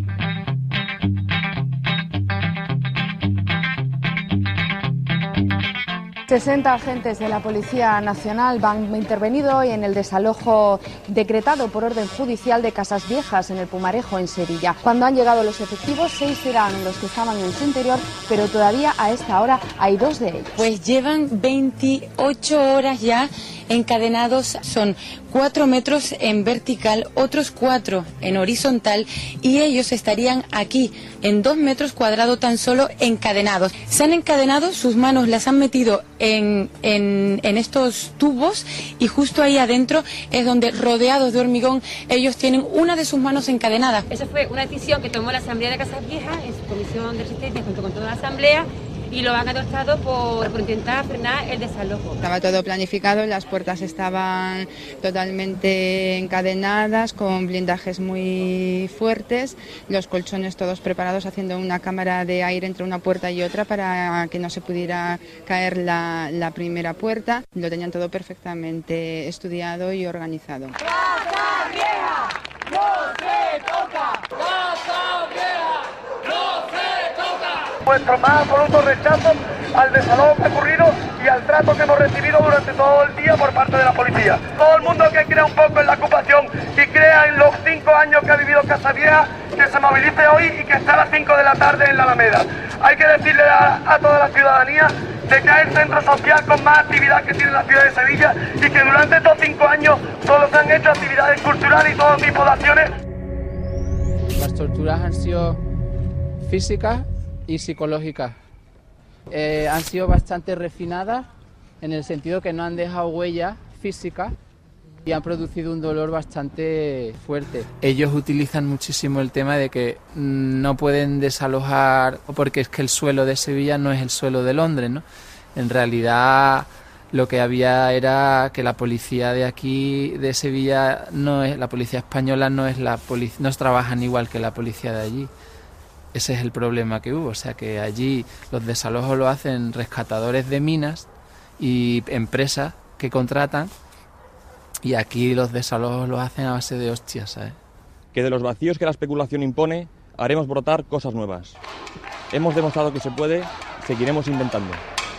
sesenta agentes de la Policía Nacional han intervenido hoy en el desalojo decretado por orden judicial de Casas Viejas en el Pumarejo, en Sevilla. Cuando han llegado los efectivos, seis eran los que estaban en su interior, pero todavía a esta hora hay dos de ellos. Pues llevan veintiocho horas ya encadenados son cuatro metros en vertical, otros cuatro en horizontal, y ellos estarían aquí en dos metros cuadrados tan solo encadenados. Se han encadenado, sus manos las han metido en, en, en estos tubos, y justo ahí adentro es donde, rodeados de hormigón, ellos tienen una de sus manos encadenada. Esa fue una decisión que tomó la Asamblea de Casas Viejas en su comisión de resistencia junto con toda la Asamblea, y lo han adoptado por, por intentar frenar el desalojo. Estaba todo planificado, las puertas estaban totalmente encadenadas con blindajes muy fuertes, los colchones todos preparados, haciendo una cámara de aire entre una puerta y otra para que no se pudiera caer la, la primera puerta. Lo tenían todo perfectamente estudiado y organizado. ¡Casa Vieja! ¡No se toca! ¡Casa Vieja! ¡No se toca! Nuestro más absoluto rechazo al desalojo ocurrido y al trato que hemos recibido durante todo el día por parte de la policía. Todo el mundo que crea un poco en la ocupación y crea en los cinco años que ha vivido Casa Vieja, que se movilice hoy y que esté a las cinco de la tarde en la Alameda. Hay que decirle a, a toda la ciudadanía de que es el centro social con más actividad que tiene la ciudad de Sevilla, y que durante estos cinco años solo se han hecho actividades culturales y todo tipo de acciones. Las torturas han sido físicas y psicológicas. Eh, han sido bastante refinadas en el sentido que no han dejado huellas físicas y han producido un dolor bastante fuerte. Ellos utilizan muchísimo el tema de que no pueden desalojar porque es que el suelo de Sevilla no es el suelo de Londres, ¿no? En realidad lo que había era que la policía de aquí, de Sevilla, no es la policía española, no es la polic- no trabajan igual que la policía de allí. Ese es el problema que hubo, o sea que allí los desalojos lo hacen rescatadores de minas y empresas que contratan, y aquí los desalojos los hacen a base de hostias, ¿sabes? Que de los vacíos que la especulación impone, haremos brotar cosas nuevas. Hemos demostrado que se puede, seguiremos intentando.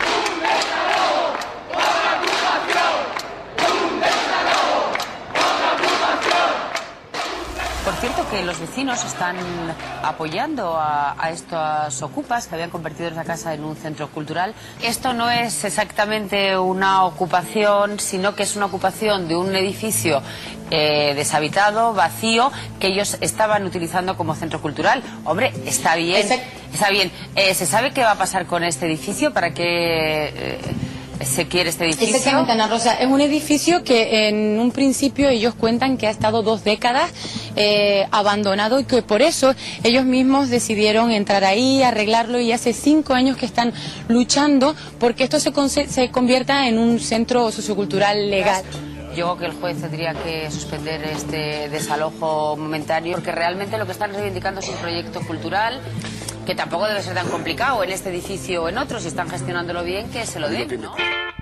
Por cierto, que los vecinos están apoyando a, a estos ocupas que habían convertido esa casa en un centro cultural. Esto no es exactamente una ocupación, sino que es una ocupación de un edificio eh, deshabitado, vacío, que ellos estaban utilizando como centro cultural. Hombre, está bien, Exact- está bien. Eh, ¿Se sabe qué va a pasar con este edificio? ¿Para qué eh, se quiere este edificio? Exactamente, Ana Rosa. Es un edificio que en un principio ellos cuentan que ha estado dos décadas eh, abandonado, y que por eso ellos mismos decidieron entrar ahí, arreglarlo, y hace cinco años que están luchando porque esto se, con- se convierta en un centro sociocultural legal. Yo creo que el juez tendría que suspender este desalojo momentáneo, porque realmente lo que están reivindicando es un proyecto cultural que tampoco debe ser tan complicado en este edificio o en otros, si están gestionándolo bien, que se lo den, ¿no?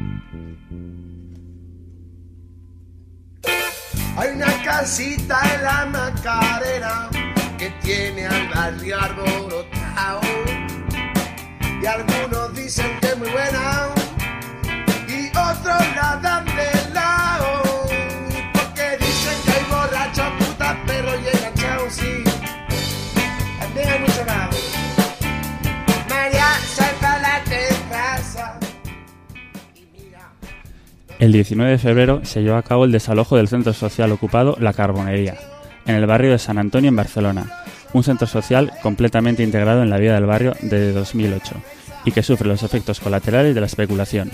Hay una casita en la Macarena que tiene al barrio alborotado, y algunos dicen que es muy buena y otros la dan de lado, porque dicen que hay borrachos, putas, perros y enganchados, sí, también hay mucho lado. María salta a la terraza. El diecinueve de febrero se llevó a cabo el desalojo del centro social ocupado La Carbonería, en el barrio de San Antonio, en Barcelona, un centro social completamente integrado en la vida del barrio desde dos mil ocho y que sufre los efectos colaterales de la especulación.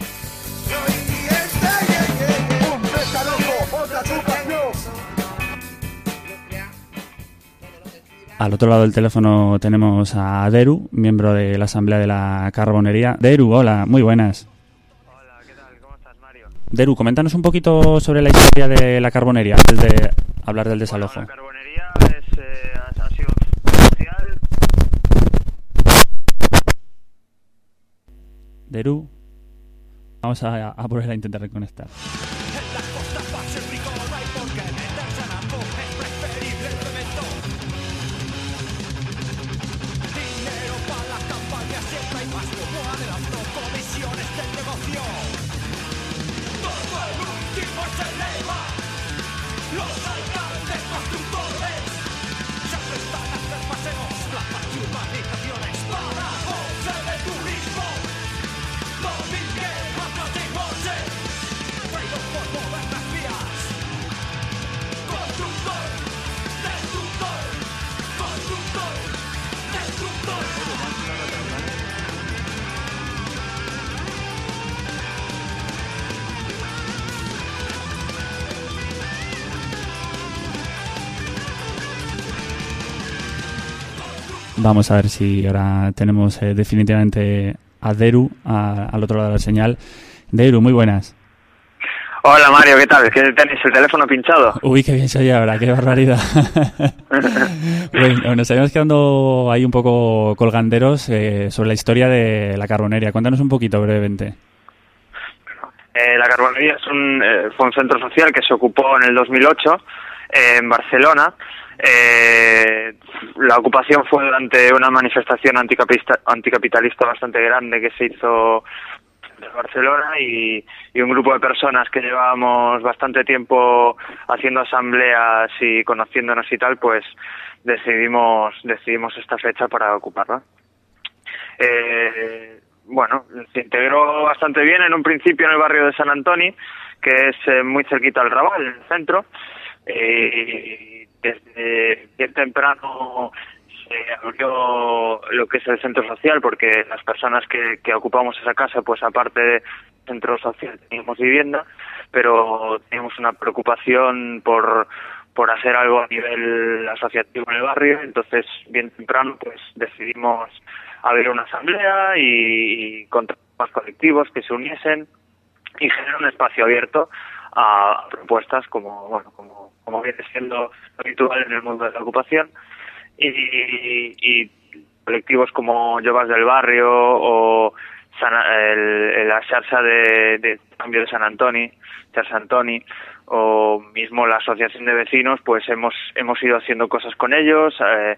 Al otro lado del teléfono tenemos a Deru, miembro de la Asamblea de la Carbonería. Deru, hola, muy buenas. Hola, ¿qué tal? ¿Cómo estás, Mario? Deru, coméntanos un poquito sobre la historia de la Carbonería antes de hablar del desalojo. Bueno, la Carbonería es, eh, ha, ha sido social. Deru, vamos a, a volver a intentar reconectar. Vamos a ver si ahora tenemos eh, definitivamente a Deru a, al otro lado de la señal. Deru, muy buenas. Hola Mario, ¿qué tal? ¿Que tenéis el teléfono pinchado? Uy, qué bien se oye ahora, qué barbaridad. Bueno, nos habíamos quedando ahí un poco colganderos eh, sobre la historia de la Carbonería. Cuéntanos un poquito brevemente. Eh, la Carbonería es un, eh, fue un centro social que se ocupó en el dos mil ocho eh, en Barcelona. Eh, la ocupación fue durante una manifestación anticapitalista, anticapitalista bastante grande que se hizo en Barcelona y, y un grupo de personas que llevábamos bastante tiempo haciendo asambleas y conociéndonos y tal, pues decidimos decidimos esta fecha para ocuparla. Eh, bueno, se integró bastante bien en un principio en el barrio de San Antoni, que es eh, muy cerquita al Raval, en el centro. Eh, desde bien temprano se abrió lo que es el centro social, porque las personas que, que ocupamos esa casa, pues aparte de centro social teníamos vivienda, pero teníamos una preocupación por por hacer algo a nivel asociativo en el barrio. Entonces bien temprano pues decidimos abrir una asamblea y, y contratar más colectivos que se uniesen y generar un espacio abierto a propuestas como bueno como como viene siendo habitual en el mundo de la ocupación, y, y colectivos como Joves del Barrio o San, el, el, la Xarxa de, de Cambio de San Antoni, Xarxa Antoni, o mismo la Asociación de Vecinos, pues hemos hemos ido haciendo cosas con ellos. Eh,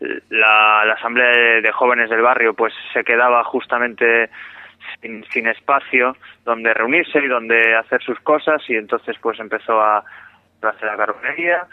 la, la Asamblea de, de Jóvenes del Barrio pues se quedaba justamente sin, sin espacio donde reunirse y donde hacer sus cosas, y entonces pues empezó a hacer la Carbonería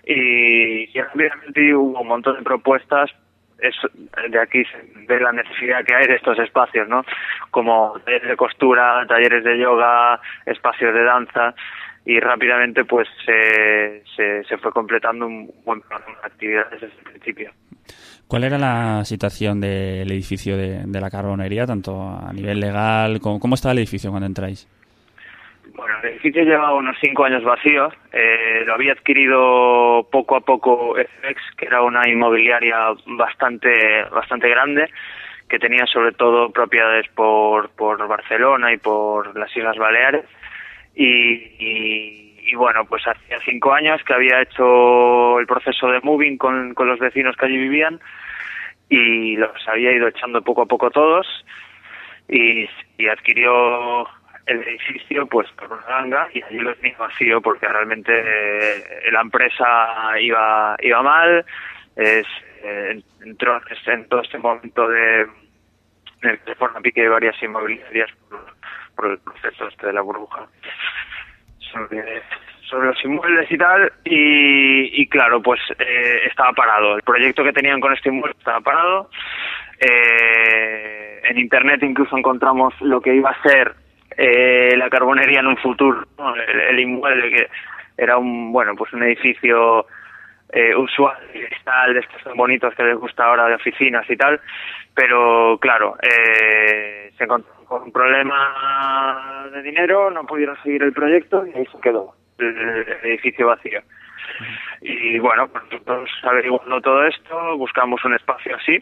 y, y obviamente hubo un montón de propuestas. Es, de aquí se ve la necesidad que hay de estos espacios, ¿no? Como talleres de costura, talleres de yoga, espacios de danza, y rápidamente pues se, se, se fue completando un buen programa de actividades desde el principio. ¿Cuál era la situación del edificio de, de la Carbonería, tanto a nivel legal? ¿Cómo, cómo estaba el edificio cuando entráis? Bueno, el edificio lleva unos cinco años vacío. Eh, lo había adquirido poco a poco F X, que era una inmobiliaria bastante bastante grande, que tenía sobre todo propiedades por, por Barcelona y por las Islas Baleares. Y, y, y bueno, pues hacía cinco años que había hecho el proceso de moving con, con los vecinos que allí vivían, y los había ido echando poco a poco todos, y, y adquirió el edificio pues por una ganga, y allí lo tenía vacío porque realmente eh, la empresa iba iba mal. Es, eh, entró en todo este momento de en el que se forma pique de varias inmobiliarias por, por el proceso este de la burbuja sobre, sobre los inmuebles y tal, y, y claro, pues eh, estaba parado. El proyecto que tenían con este inmueble estaba parado. Eh, en internet incluso encontramos lo que iba a ser Eh, la Carbonería en un futuro, ¿no? el, el inmueble, que era un bueno pues un edificio eh, usual, cristal, de estos tan bonitos que les gusta ahora de oficinas y tal, pero claro, eh, se encontró con un problema de dinero, no pudieron seguir el proyecto y ahí se quedó el, el edificio vacío. Y bueno, pues nosotros averiguando todo esto, buscamos un espacio así,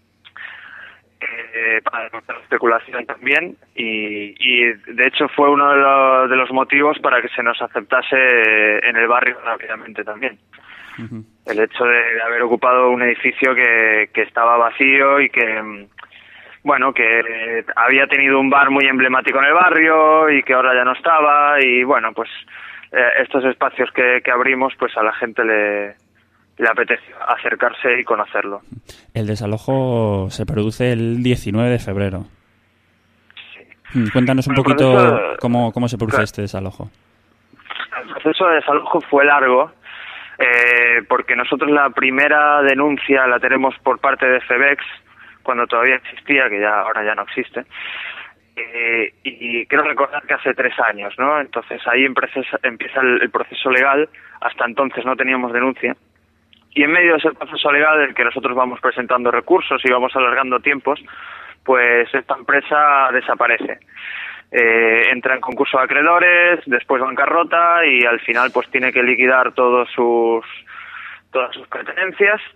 Eh, para nuestra especulación también, y, y de hecho fue uno de los, de los motivos para que se nos aceptase en el barrio rápidamente también. Uh-huh. El hecho de, de haber ocupado un edificio que, que estaba vacío y que bueno que había tenido un bar muy emblemático en el barrio y que ahora ya no estaba, y bueno pues eh, estos espacios que, que abrimos pues a la gente le le apetece acercarse y conocerlo. El desalojo se produce el diecinueve de febrero. Sí. Cuéntanos un bueno, poquito proceso, cómo, cómo se produce claro. este desalojo. El proceso de desalojo fue largo, eh, porque nosotros la primera denuncia la tenemos por parte de F B X, cuando todavía existía, que ya ahora ya no existe, eh, y quiero recordar que hace tres años, ¿no? Entonces ahí empieza, empieza el, el proceso legal. Hasta entonces no teníamos denuncia. Y en medio de ese proceso legal, en el que nosotros vamos presentando recursos y vamos alargando tiempos, pues esta empresa desaparece. Eh, entra en concurso de acreedores, después bancarrota, y al final pues tiene que liquidar todos sus todas sus pertenencias,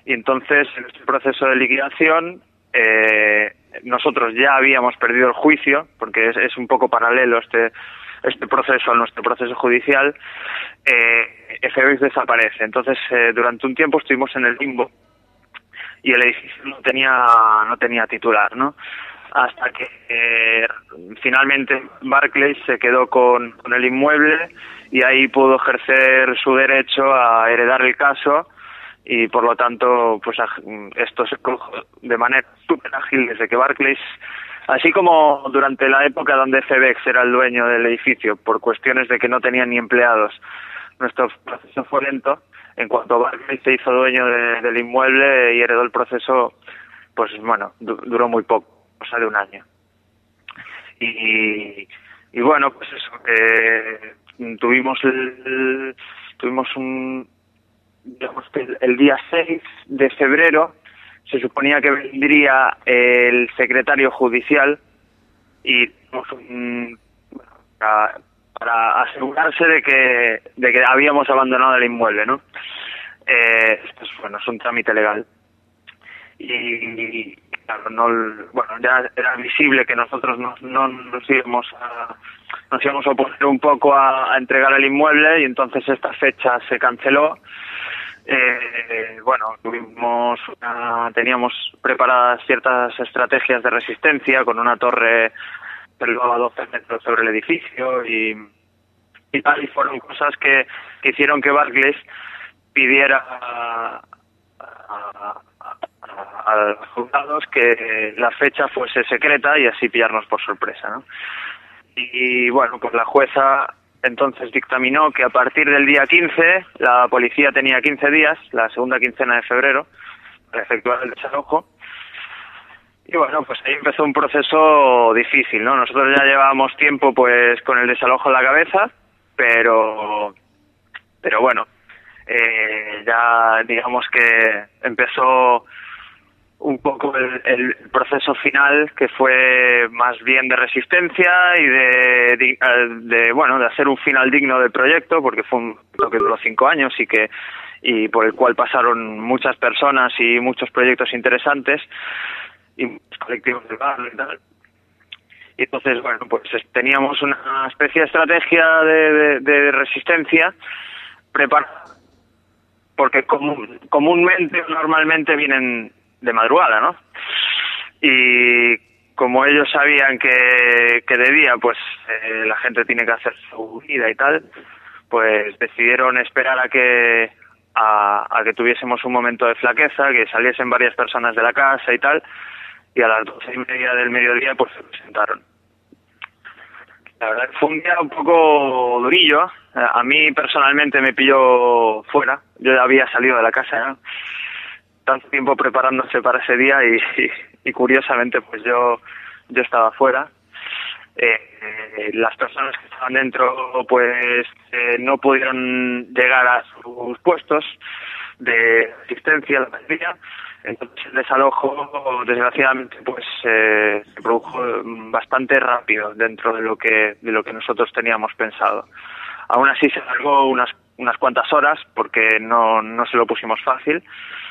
y entonces en este proceso de liquidación eh, nosotros ya habíamos perdido el juicio, porque es, es un poco paralelo este este proceso a nuestro proceso judicial. eh, F B X desaparece. Entonces eh, durante un tiempo estuvimos en el limbo y el edificio no tenía no tenía titular, ¿no? Hasta que eh, finalmente Barclays se quedó con, con el inmueble y ahí pudo ejercer su derecho a heredar el caso, y por lo tanto pues esto se produjo de manera súper ágil desde que Barclays, así como durante la época donde F B X era el dueño del edificio por cuestiones de que no tenían ni empleados, nuestro proceso fue lento. En cuanto Barclays se hizo dueño de, del inmueble y heredó el proceso, pues bueno, du- duró muy poco, cosa de un año. Y, y bueno, pues eso, eh, tuvimos el, el- tuvimos un, digamos que el, el día seis de febrero se suponía que vendría el secretario judicial y tuvimos un, bueno, para, para asegurarse de que de que habíamos abandonado el inmueble, ¿no? Eh, esto es, bueno, es un trámite legal. Y claro, no, bueno, ya era visible que nosotros no, no nos íbamos a nos íbamos a oponer un poco a, a entregar el inmueble, y entonces esta fecha se canceló. Eh, bueno, tuvimos una, teníamos preparadas ciertas estrategias de resistencia con una torre que elevaba doce metros sobre el edificio y, y tal, y fueron cosas que, que hicieron que Barclays pidiera a, a, a, a los juzgados que la fecha fuese secreta y así pillarnos por sorpresa, ¿no? Y, y bueno, pues la jueza entonces dictaminó que a partir del día quince, la policía tenía quince días, la segunda quincena de febrero, para efectuar el desalojo. Y bueno, pues ahí empezó un proceso difícil, ¿no? Nosotros ya llevábamos tiempo pues con el desalojo en la cabeza, pero pero bueno, eh, ya digamos que empezó un poco el, el proceso final, que fue más bien de resistencia y de, de, de bueno de hacer un final digno del proyecto, porque fue un proyecto que duró cinco años y que y por el cual pasaron muchas personas y muchos proyectos interesantes y muchos colectivos del barrio y tal. Y entonces, bueno, pues teníamos una especie de estrategia de, de, de resistencia preparada, porque común, comúnmente, normalmente vienen de madrugada, ¿no? Y como ellos sabían que, que de día, pues eh, la gente tiene que hacer su vida y tal, pues decidieron esperar a que a, a que tuviésemos un momento de flaqueza, que saliesen varias personas de la casa y tal, y a las doce y media del mediodía pues se presentaron. La verdad fue un día un poco durillo. A mí personalmente me pilló fuera. Yo ya había salido de la casa, ¿no? Tanto tiempo preparándose para ese día y, y, y curiosamente pues yo yo estaba fuera. Eh, eh, las personas que estaban dentro pues eh, no pudieron llegar a sus puestos de asistencia, la mayoría. Entonces el desalojo desgraciadamente pues eh, se produjo bastante rápido dentro de lo que de lo que nosotros teníamos pensado. Aún así se alargó unas unas cuantas horas porque no no se lo pusimos fácil,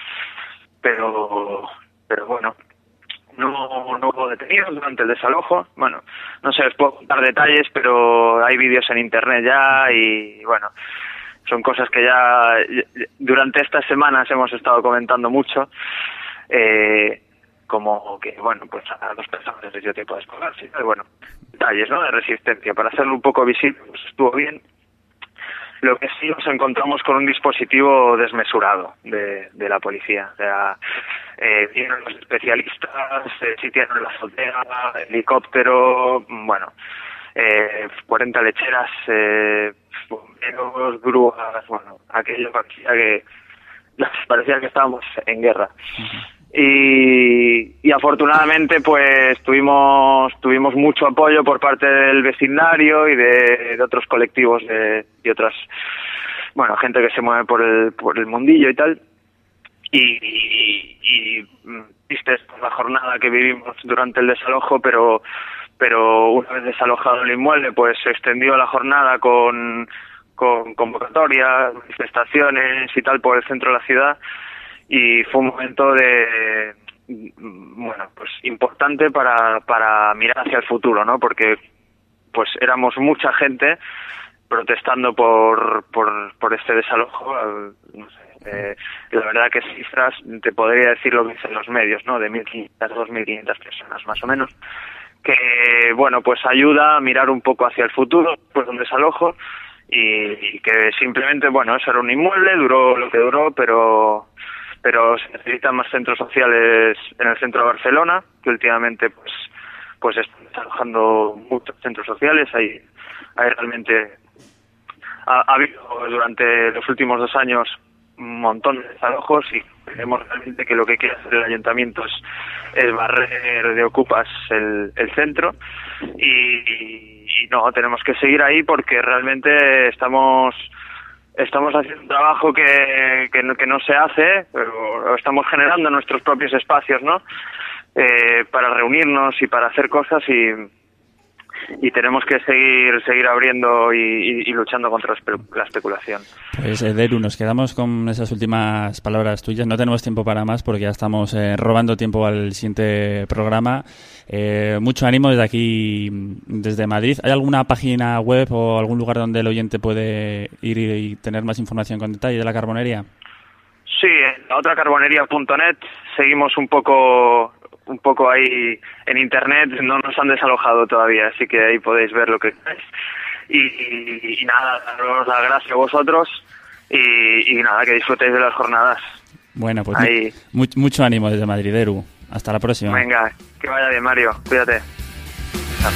pero pero bueno, no no hubo detenidos durante el desalojo. Bueno, no sé, os puedo contar detalles, pero hay vídeos en internet ya y bueno, son cosas que ya durante estas semanas hemos estado comentando mucho, eh, como que, bueno, pues a dos personas les dio tiempo de descolgarse y tal, bueno, detalles, ¿no?, de resistencia. Para hacerlo un poco visible, pues estuvo bien. Lo que sí nos encontramos con un dispositivo desmesurado de, de la policía. O sea, eh, vinieron los especialistas, eh, sitiaron la azotea, helicóptero, bueno, eh, cuarenta lecheras, eh, bomberos, grúas, bueno, aquello parecía que parecía que estábamos en guerra. Y, y afortunadamente pues tuvimos tuvimos mucho apoyo por parte del vecindario y de, de otros colectivos de, y otras, bueno, gente que se mueve por el por el mundillo y tal. Y, y, y viste la jornada que vivimos durante el desalojo, pero pero una vez desalojado el inmueble pues se extendió la jornada con con convocatorias, manifestaciones y tal por el centro de la ciudad. y fue un momento de, bueno, pues importante para, para mirar hacia el futuro, ¿no? Porque pues éramos mucha gente protestando por, por, por este desalojo. No sé, eh, la verdad que cifras, te podría decir lo que dicen los medios, ¿no? De mil quinientas, dos mil quinientas personas más o menos, que, bueno, pues ayuda a mirar un poco hacia el futuro después de un desalojo, y, y que simplemente, bueno, eso era un inmueble, duró lo que duró, pero pero se necesitan más centros sociales en el centro de Barcelona, que últimamente pues pues están desalojando muchos centros sociales. Hay, hay realmente ha, ha habido durante los últimos dos años un montón de desalojos, y creemos realmente que lo que quiere hacer el ayuntamiento es, es barrer de ocupas el, el centro, y, y no, tenemos que seguir ahí porque realmente estamos estamos haciendo un trabajo que, que, no, que no se hace, pero estamos generando nuestros propios espacios, ¿no? Eh, para reunirnos y para hacer cosas, y y tenemos que seguir seguir abriendo y, y, y luchando contra la especulación. Pues eh, Deru, nos quedamos con esas últimas palabras tuyas. No tenemos tiempo para más porque ya estamos eh, robando tiempo al siguiente programa. Eh, mucho ánimo desde aquí, desde Madrid. ¿Hay alguna página web o algún lugar donde el oyente puede ir y tener más información con detalle de la carbonería? Sí, en la otra carbonería punto net seguimos un poco un poco ahí en internet, no nos han desalojado todavía, así que ahí podéis ver lo que queráis. Y, y, y nada, daros las gracias a vosotros, y, y nada, que disfrutéis de las jornadas. Bueno, pues ahí. Mu- mucho ánimo desde Madrid, Deru. Hasta la próxima. Venga, que vaya bien, Mario. Cuídate. Chao.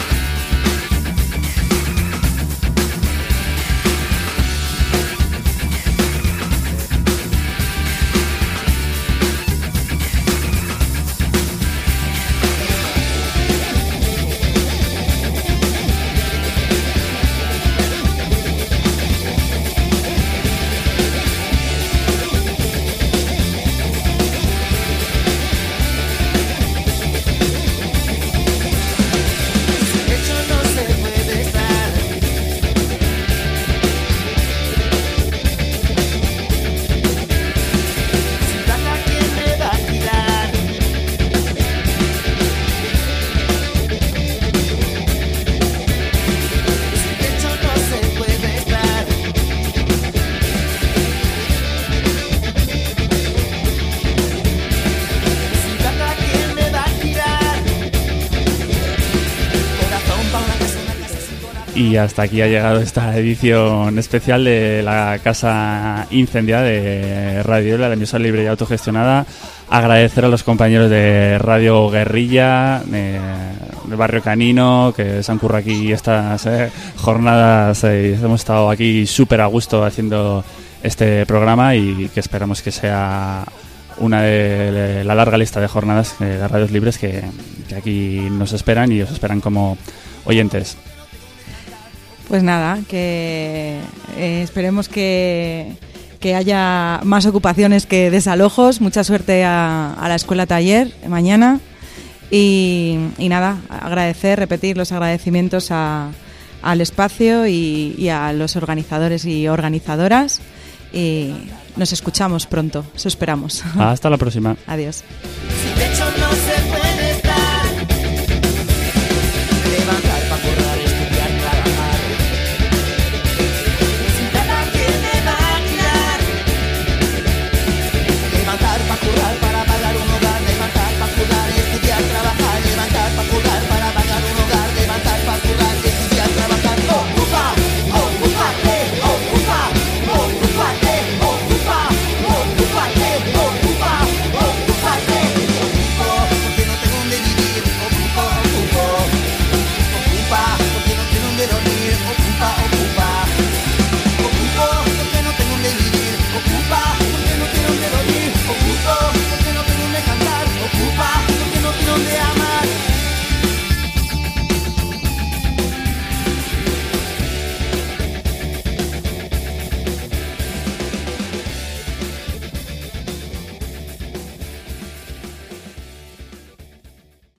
Y hasta aquí ha llegado esta edición especial de la Casa Incendiada de Radio Euler, la emisora libre y autogestionada. Agradecer a los compañeros de Radio Guerrilla, de, de Barrio Canino, que se han currado aquí estas eh, jornadas. Eh, hemos estado aquí súper a gusto haciendo este programa, y que esperamos que sea una de, de la larga lista de jornadas de las radios libres que, que aquí nos esperan y os esperan como oyentes. Pues nada, que eh, esperemos que, que haya más ocupaciones que desalojos. Mucha suerte a, a la escuela taller mañana. Y, y nada, agradecer, repetir los agradecimientos a, al espacio y, y a los organizadores y organizadoras. Y nos escuchamos pronto, eso esperamos. Hasta la próxima. Adiós.